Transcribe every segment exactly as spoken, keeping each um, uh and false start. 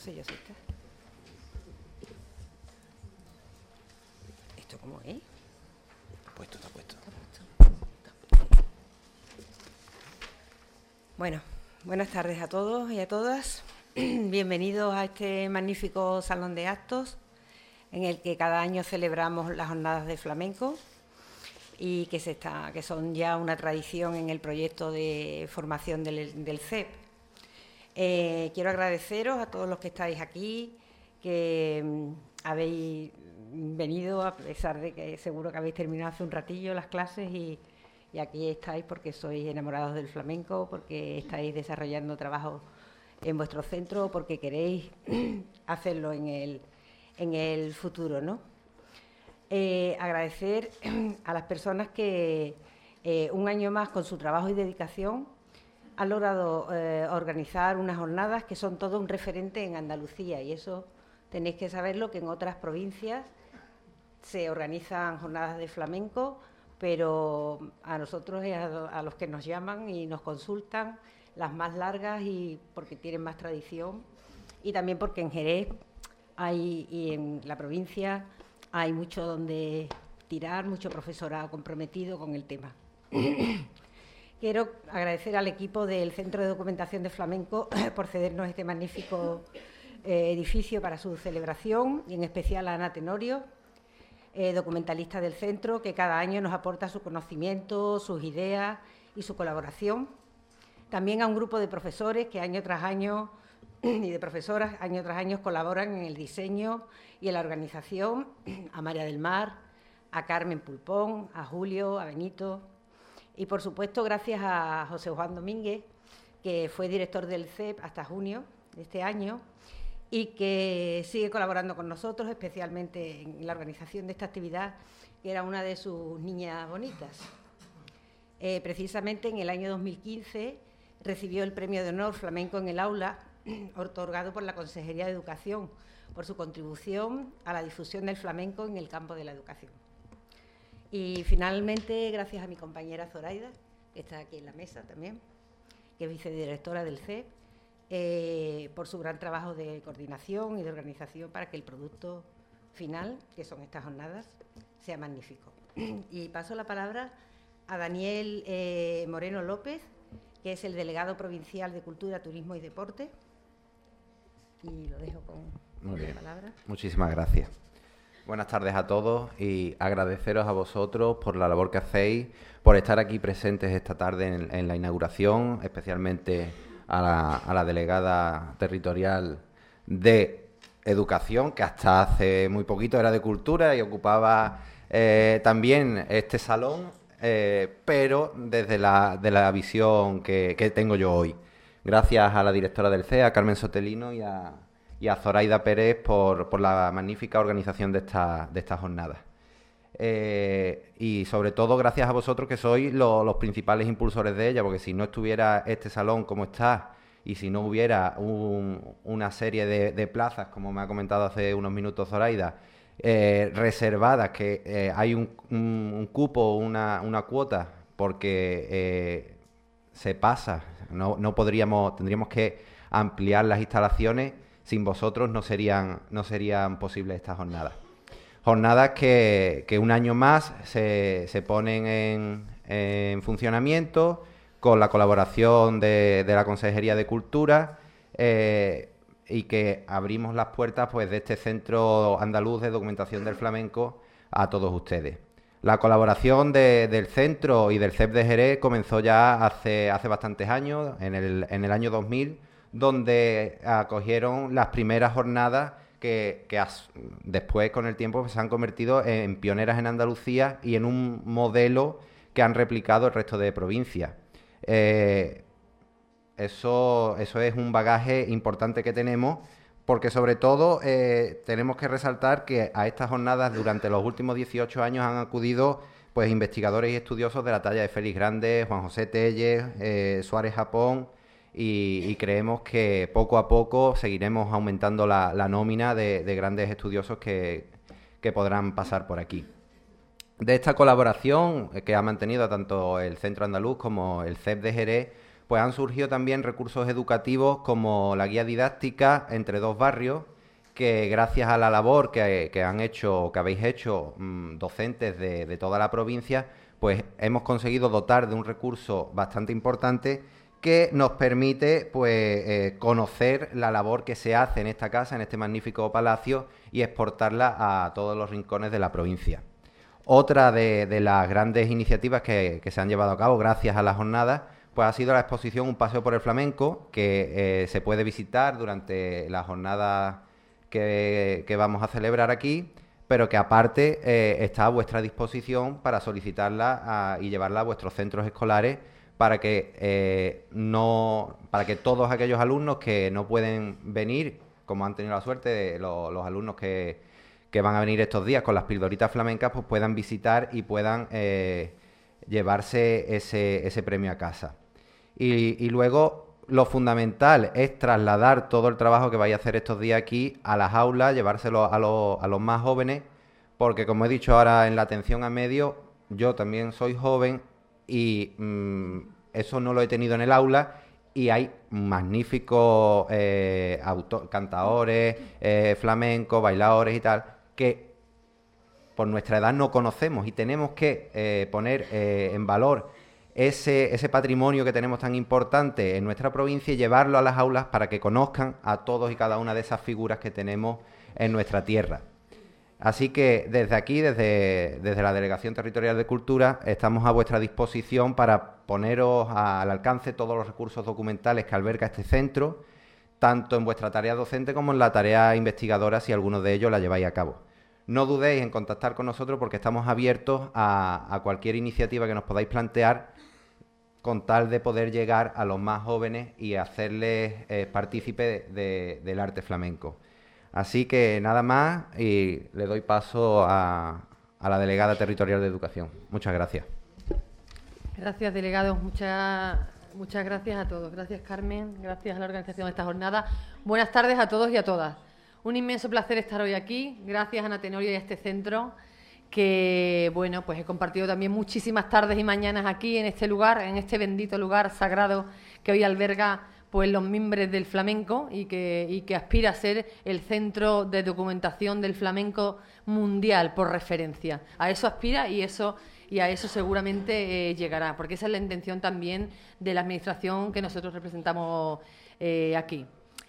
sé yo si está. ¿Esto cómo es? Está puesto, está puesto. Está puesto. Bueno, buenas tardes a todos y a todas. Bienvenidos a este magnífico salón de actos en el que cada año celebramos las jornadas de flamenco y que, se está, que son ya una tradición en el proyecto de formación del, del C E P. Eh, quiero agradeceros a todos los que estáis aquí, que um, habéis venido, a pesar de que seguro que habéis terminado hace un ratillo las clases y, y aquí estáis porque sois enamorados del flamenco, porque estáis desarrollando trabajo en vuestro centro, porque queréis hacerlo en el, en el futuro, ¿no? Eh, agradecer a las personas que eh, un año más con su trabajo y dedicación han logrado eh, organizar unas jornadas que son todo un referente en Andalucía, y eso tenéis que saberlo, que en otras provincias se organizan jornadas de flamenco, pero a nosotros y a, a los que nos llaman y nos consultan, las más largas, y porque tienen más tradición, y también porque en Jerez hay, y en la provincia hay mucho donde tirar, mucho profesorado comprometido con el tema. Quiero agradecer al equipo del Centro de Documentación de Flamenco por cedernos este magnífico eh, edificio para su celebración, y en especial a Ana Tenorio, eh, documentalista del centro, que cada año nos aporta su conocimiento, sus ideas y su colaboración. También a un grupo de profesores que año tras año y de profesoras año tras año colaboran en el diseño y en la organización, a María del Mar, a Carmen Pulpón, a Julio, a Benito. Y, por supuesto, gracias a José Juan Domínguez, que fue director del C E P hasta junio de este año y que sigue colaborando con nosotros, especialmente en la organización de esta actividad, que era una de sus niñas bonitas. Eh, precisamente en el año dos mil quince recibió el Premio de Honor Flamenco en el Aula, otorgado por la Consejería de Educación, por su contribución a la difusión del flamenco en el campo de la educación. Y finalmente, gracias a mi compañera Zoraida, que está aquí en la mesa también, que es vicedirectora del C E P, eh, por su gran trabajo de coordinación y de organización para que el producto final, que son estas jornadas, sea magnífico. Y paso la palabra a Daniel eh, Moreno López, que es el delegado provincial de Cultura, Turismo y Deporte. Y lo dejo con Muy bien. la palabra. Muchísimas gracias. Buenas tardes a todos y agradeceros a vosotros por la labor que hacéis, por estar aquí presentes esta tarde en, en la inauguración, especialmente a la, a la delegada territorial de Educación, que hasta hace muy poquito era de Cultura y ocupaba eh, también este salón, eh, pero desde la, de la visión que, que tengo yo hoy. Gracias a la directora del C E A, Carmen Sotelino, y a... y a Zoraida Pérez por, por la magnífica organización de esta, de estas jornadas. Eh, y sobre todo gracias a vosotros, que sois lo, los principales impulsores de ella, porque si no estuviera este salón como está y si no hubiera un, una serie de, de plazas, como me ha comentado hace unos minutos Zoraida, eh, reservadas, que eh, hay un, un, un cupo, una, una cuota, porque eh, se pasa, no, no podríamos, tendríamos que ampliar las instalaciones. Sin vosotros no serían, no serían posibles estas jornadas. Jornadas que, que un año más se, se ponen en, en funcionamiento con la colaboración de, de la Consejería de Cultura eh, y que abrimos las puertas, pues, de este Centro Andaluz de Documentación del Flamenco a todos ustedes. La colaboración de, del centro y del C E P de Jerez comenzó ya hace, hace bastantes años, en el, en el año dos mil, donde acogieron las primeras jornadas que, que as, después, con el tiempo, se han convertido en pioneras en Andalucía y en un modelo que han replicado el resto de provincias. Eh, eso, eso es un bagaje importante que tenemos, porque sobre todo eh, tenemos que resaltar que a estas jornadas durante los últimos dieciocho años han acudido, pues, investigadores y estudiosos de la talla de Félix Grande, Juan José Telles, eh, Suárez Japón. Y, y creemos que poco a poco seguiremos aumentando la, la nómina de, de grandes estudiosos que, que podrán pasar por aquí. De esta colaboración que ha mantenido tanto el Centro Andaluz como el C E P de Jerez, pues han surgido también recursos educativos como la guía didáctica entre dos barrios, que gracias a la labor que, que han hecho, que habéis hecho mmm, docentes de, de toda la provincia, pues hemos conseguido dotar de un recurso bastante importante que nos permite pues eh, conocer la labor que se hace en esta casa, en este magnífico palacio, y exportarla a todos los rincones de la provincia. Otra de, de las grandes iniciativas que, que se han llevado a cabo gracias a la jornada, pues ha sido la exposición Un paseo por el flamenco, que eh, se puede visitar durante la jornada que, que vamos a celebrar aquí, pero que aparte eh, está a vuestra disposición para solicitarla a, y llevarla a vuestros centros escolares para que eh, no, para que todos aquellos alumnos que no pueden venir, como han tenido la suerte de los, los alumnos que, que van a venir estos días con las pildoritas flamencas, pues puedan visitar y puedan eh, llevarse ese, ese premio a casa. Y, y luego lo fundamental es trasladar todo el trabajo que vais a hacer estos días aquí a las aulas, llevárselo a los, a los más jóvenes, porque como he dicho ahora en la atención a medios, yo también soy joven y mmm, eso no lo he tenido en el aula, y hay magníficos eh, cantadores, eh, flamencos, bailadores y tal, que por nuestra edad no conocemos, y tenemos que eh, poner eh, en valor ese, ese patrimonio que tenemos tan importante en nuestra provincia y llevarlo a las aulas para que conozcan a todos y cada una de esas figuras que tenemos en nuestra tierra. Así que desde aquí, desde, desde la Delegación Territorial de Cultura, estamos a vuestra disposición para poneros al alcance todos los recursos documentales que alberga este centro, tanto en vuestra tarea docente como en la tarea investigadora, si alguno de ellos la lleváis a cabo. No dudéis en contactar con nosotros porque estamos abiertos a, a cualquier iniciativa que nos podáis plantear, con tal de poder llegar a los más jóvenes y hacerles eh, partícipe de, de, del arte flamenco. Así que nada más, y le doy paso a, a la delegada territorial de Educación. Muchas gracias. Gracias, delegados. Muchas, muchas gracias a todos. Gracias, Carmen. Gracias a la organización de esta jornada. Buenas tardes a todos y a todas. Un inmenso placer estar hoy aquí. Gracias a Ana Tenorio y a este centro, que, bueno, pues he compartido también muchísimas tardes y mañanas aquí en este lugar, en este bendito lugar sagrado que hoy alberga pues los mimbres del flamenco y que, y que aspira a ser el centro de documentación del flamenco mundial por referencia. A eso aspira y eso y a eso seguramente eh, llegará, porque esa es la intención también de la administración que nosotros representamos eh, aquí.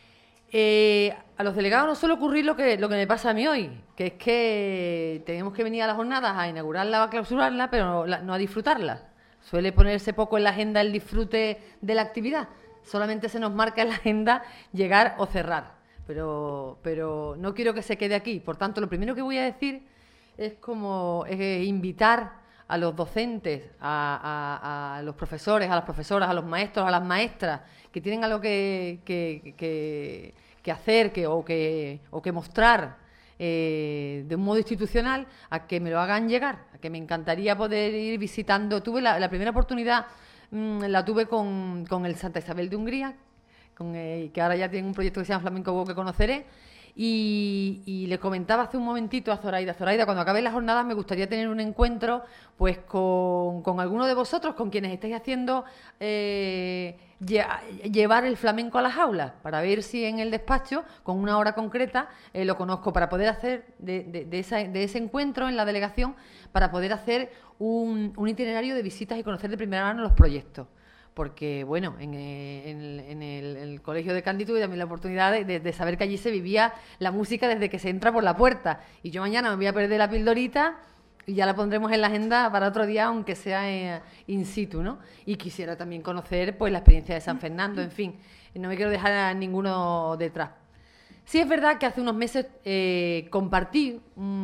Eh, a los delegados no suele ocurrir lo que, lo que me pasa a mí hoy, que es que tenemos que venir a las jornadas a inaugurarla o a clausurarla, pero no, no a disfrutarla. Suele ponerse poco en la agenda el disfrute de la actividad. Solamente se nos marca en la agenda llegar o cerrar, pero, pero no quiero que se quede aquí. Por tanto, lo primero que voy a decir es como eh, invitar a los docentes, a, a, a los profesores, a las profesoras, a los maestros, a las maestras que tienen algo que, que, que, que hacer que, o, que, o que mostrar eh, de un modo institucional, a que me lo hagan llegar, a que me encantaría poder ir visitando. Tuve la, la primera oportunidad. La tuve con, con el Santa Isabel de Hungría, con el, que ahora ya tiene un proyecto que se llama Flamenco Go, que conoceré, y, y le comentaba hace un momentito a Zoraida, Zoraida, cuando acabe las jornadas me gustaría tener un encuentro pues con, con alguno de vosotros, con quienes estáis haciendo eh, lle, llevar el flamenco a las aulas, para ver si en el despacho, con una hora concreta, eh, lo conozco, para poder hacer de, de, de, esa, de ese encuentro en la delegación, para poder hacer un, un itinerario de visitas y conocer de primera mano los proyectos. Porque, bueno, en, en, el, en, el, en el colegio de Cándid tuve también la oportunidad de, de, de saber que allí se vivía la música desde que se entra por la puerta. Y yo mañana me voy a perder la pildorita y ya la pondremos en la agenda para otro día, aunque sea eh, in situ, ¿no? Y quisiera también conocer pues la experiencia de San Fernando, en fin, no me quiero dejar a ninguno detrás. Sí es verdad que hace unos meses eh, compartí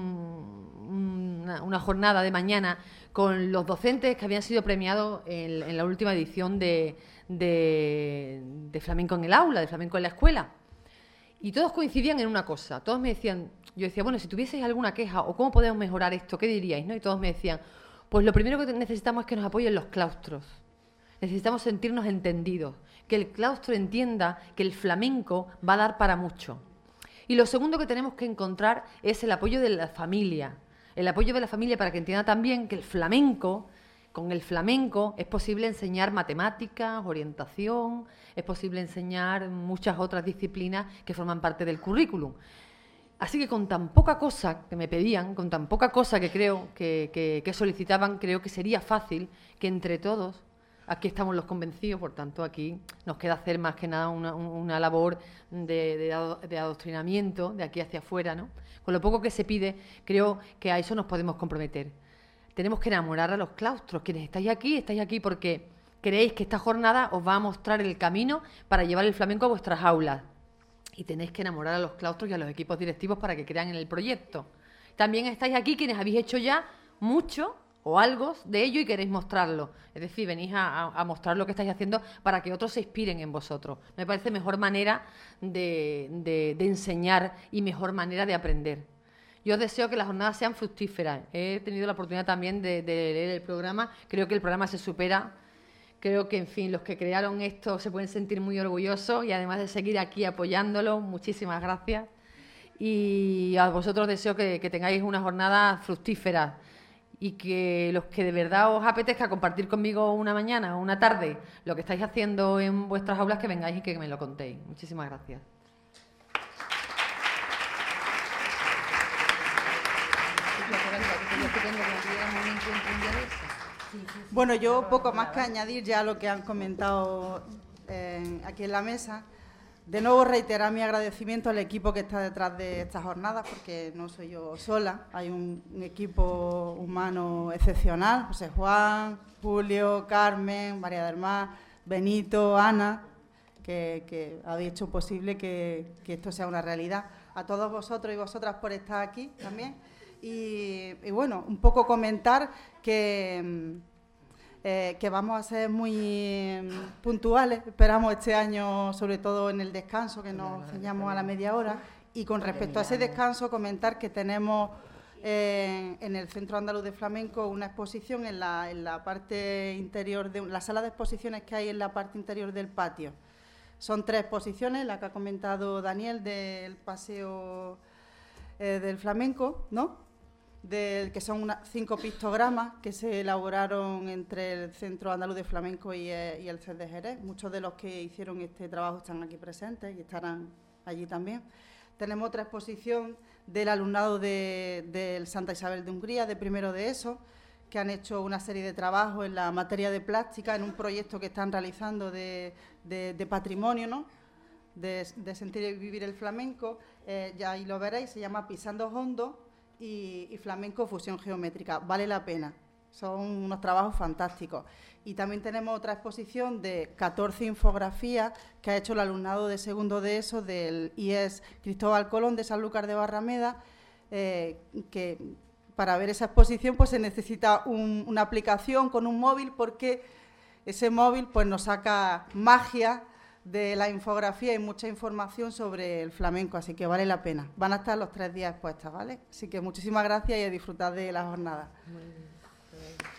un, una, una jornada de mañana con los docentes que habían sido premiados en, en la última edición de, de, de Flamenco en el Aula, de Flamenco en la Escuela. Y todos coincidían en una cosa. Todos me decían, yo decía, bueno, si tuvieseis alguna queja o cómo podemos mejorar esto, ¿qué diríais? ¿No? Y todos me decían, pues lo primero que necesitamos es que nos apoyen los claustros. Necesitamos sentirnos entendidos, que el claustro entienda que el flamenco va a dar para mucho. Y lo segundo que tenemos que encontrar es el apoyo de la familia. El apoyo de la familia para que entienda también que el flamenco Con el flamenco es posible enseñar matemáticas, orientación, es posible enseñar muchas otras disciplinas que forman parte del currículum. Así que con tan poca cosa que me pedían, con tan poca cosa que creo que, que, que solicitaban, creo que sería fácil que entre todos, aquí estamos los convencidos, por tanto aquí nos queda hacer más que nada una, una labor de, de, de adoctrinamiento de aquí hacia afuera, ¿no? Con lo poco que se pide, creo que a eso nos podemos comprometer. Tenemos que enamorar a los claustros. Quienes estáis aquí, estáis aquí porque creéis que esta jornada os va a mostrar el camino para llevar el flamenco a vuestras aulas. Y tenéis que enamorar a los claustros y a los equipos directivos para que crean en el proyecto. También estáis aquí quienes habéis hecho ya mucho o algo de ello y queréis mostrarlo. Es decir, venís a, a mostrar lo que estáis haciendo para que otros se inspiren en vosotros. Me parece mejor manera de, de, de enseñar y mejor manera de aprender. Yo os deseo que las jornadas sean fructíferas. He tenido la oportunidad también de, de leer el programa. Creo que el programa se supera. Creo que, en fin, los que crearon esto se pueden sentir muy orgullosos y además de seguir aquí apoyándolo, muchísimas gracias. Y a vosotros deseo que, que tengáis una jornada fructífera y que los que de verdad os apetezca compartir conmigo una mañana o una tarde lo que estáis haciendo en vuestras aulas, que vengáis y que me lo contéis. Muchísimas gracias. Bueno, yo poco más que añadir ya lo que han comentado eh, aquí en la mesa. De nuevo reiterar mi agradecimiento al equipo que está detrás de estas jornadas, porque no soy yo sola, hay un, un equipo humano excepcional, José Juan, Julio, Carmen, María del Mar, Benito, Ana, que, que habéis hecho posible que, que esto sea una realidad. A todos vosotros y vosotras por estar aquí también. Y, y bueno, un poco comentar que, eh, que vamos a ser muy puntuales, esperamos este año, sobre todo en el descanso, que nos ceñamos a la media hora. Y con respecto a ese descanso, comentar que tenemos eh, en el Centro Andaluz de Flamenco una exposición en la, en la parte interior, de la sala de exposiciones que hay en la parte interior del patio. Son tres exposiciones, la que ha comentado Daniel del Paseo eh, del Flamenco, ¿no? Del, que son una, cinco pictogramas que se elaboraron entre el Centro Andaluz de Flamenco y, eh, y el C E R de Jerez. Muchos de los que hicieron este trabajo están aquí presentes y estarán allí también. Tenemos otra exposición del alumnado del de Santa Isabel de Hungría, de primero de ESO, que han hecho una serie de trabajos en la materia de plástica, en un proyecto que están realizando de, de, de patrimonio, ¿no? de, de sentir y vivir el flamenco. Eh, ya ahí lo veréis, se llama Pisando Hondo y, y Flamenco Fusión Geométrica. Vale la pena, son unos trabajos fantásticos. Y también tenemos otra exposición de catorce infografías que ha hecho el alumnado de segundo de ESO del I E S Cristóbal Colón de Sanlúcar de Barrameda, eh, que para ver esa exposición pues se necesita un, una aplicación con un móvil, porque ese móvil pues nos saca magia de la infografía y mucha información sobre el flamenco, así que vale la pena. Van a estar los tres días expuestas, ¿vale? Así que muchísimas gracias y a disfrutar de la jornada. Muy bien.